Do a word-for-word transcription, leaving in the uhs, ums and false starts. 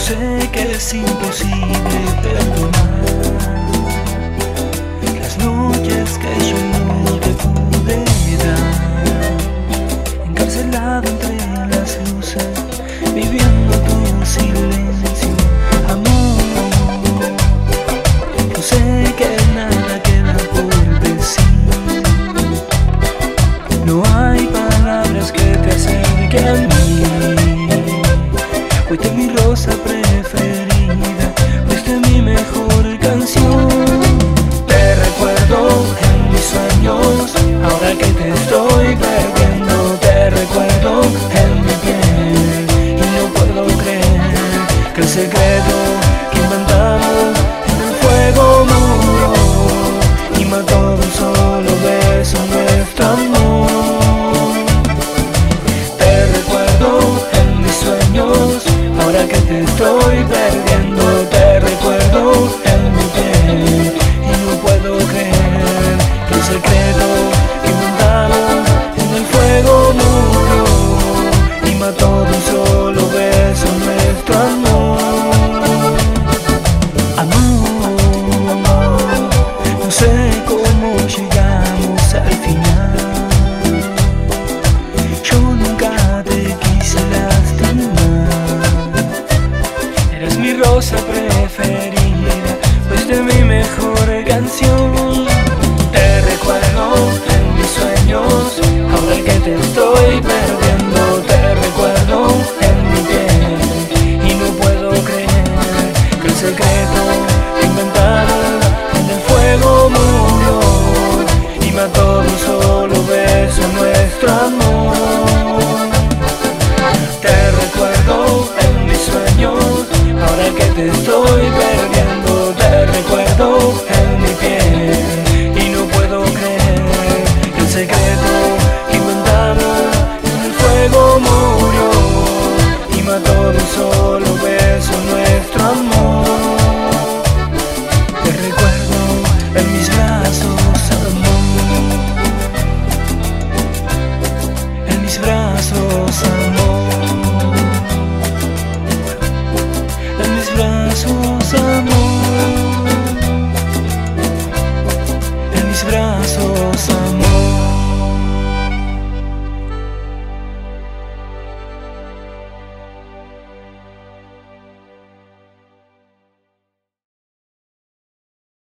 sé que es imposible perdonar las noches que yo no te pude dar, encarcelado entre las luces, viviendo tu silencio, amor. Yo sé que nada queda por decir, no hay palabras que te acerquen a mí. Fuiste mi rosa preferida, fuiste mi mejor canción. Te recuerdo en mis sueños, ahora que te estoy perdiendo. Te recuerdo en mi piel y no puedo creer que el secreto que inventamos en el fuego murió y mató de un solo beso nuestro amor. Te recuerdo en mis sueños, ahora que te estoy perdiendo. Te recuerdo en mi piel y no puedo creer que el secreto que inventamos en el fuego murió y mató de un solo beso nuestro amor. Amor, no sé cómo llegamos al final. Yo nunca te quise lastimar. Eres mi rosa preferida, fuiste mi mejor canción. Te recuerdo en mis sueños, ahora que te estoy perdiendo. Te recuerdo en mi piel y no puedo creer que el secreto que inventaron en el fuego murió y mató de un solo beso nuestro amor. Te recuerdo en mis sueños, ahora que te estoy perdiendo. Te recuerdo en mi piel y no puedo creer que el secreto que inventamos en el fuego murió y mató de un solo beso nuestro amor. Te recuerdo en mis brazos, amor, en mis brazos, amor, en mis brazos, amor, en mis brazos, amor.